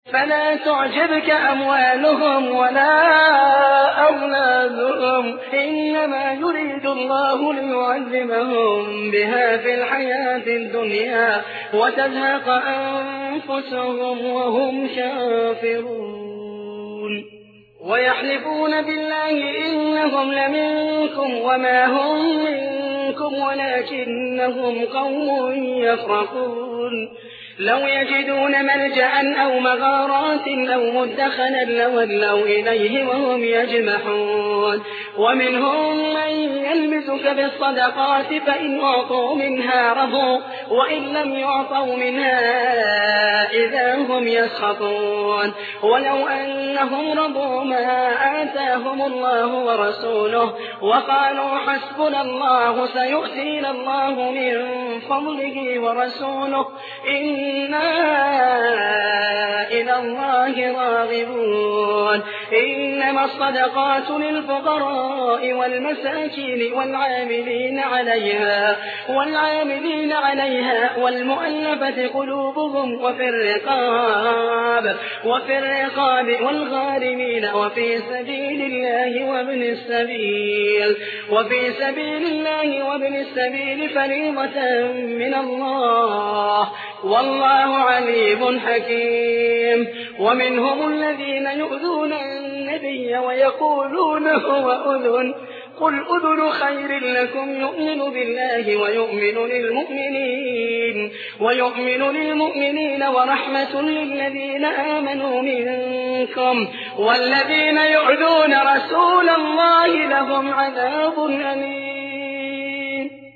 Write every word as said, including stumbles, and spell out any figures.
فلا تعجبك أموالهم ولا أولادهم إنما يريد الله ليعذبهم بها في الحياة الدنيا وتزهق أنفسهم وهم كافرون ويحلفون بالله إنهم لمنكم وما هم منكم ولكنهم قوم يفرقون لو يجدون ملجأ أو مغارات أو مدخلا لولوا إليه وهم يجمحون ومنهم من يلمزك بالصدقات فإن أعطوا منها رضوا وإن لم يعطوا منها إذا هم يسخطون ولو أنهم رضوا ما آتاهم الله ورسوله وقالوا حسبنا الله سيؤتينا الله من فضله ورسوله إنا إلى الله راغبون إنما الصدقات للفقراء والمساكين والعاملين عليها والعاملين عليها والمؤلفة قلوبهم وفي الرقاب وفي الرقاب والغارمين وفي سبيل الله وابن السبيل وفي سبيل الله وابن السبيل فريضة من الله والله عليم حكيم ومنهم الذين يؤذون النبي ويقولون هو أذن قل أذن خير لكم يؤمن بالله ويؤمن للمؤمنين ويؤمن للمؤمنين ورحمة للذين آمنوا منكم والذين يؤذون رسول الله لهم عذاب أليم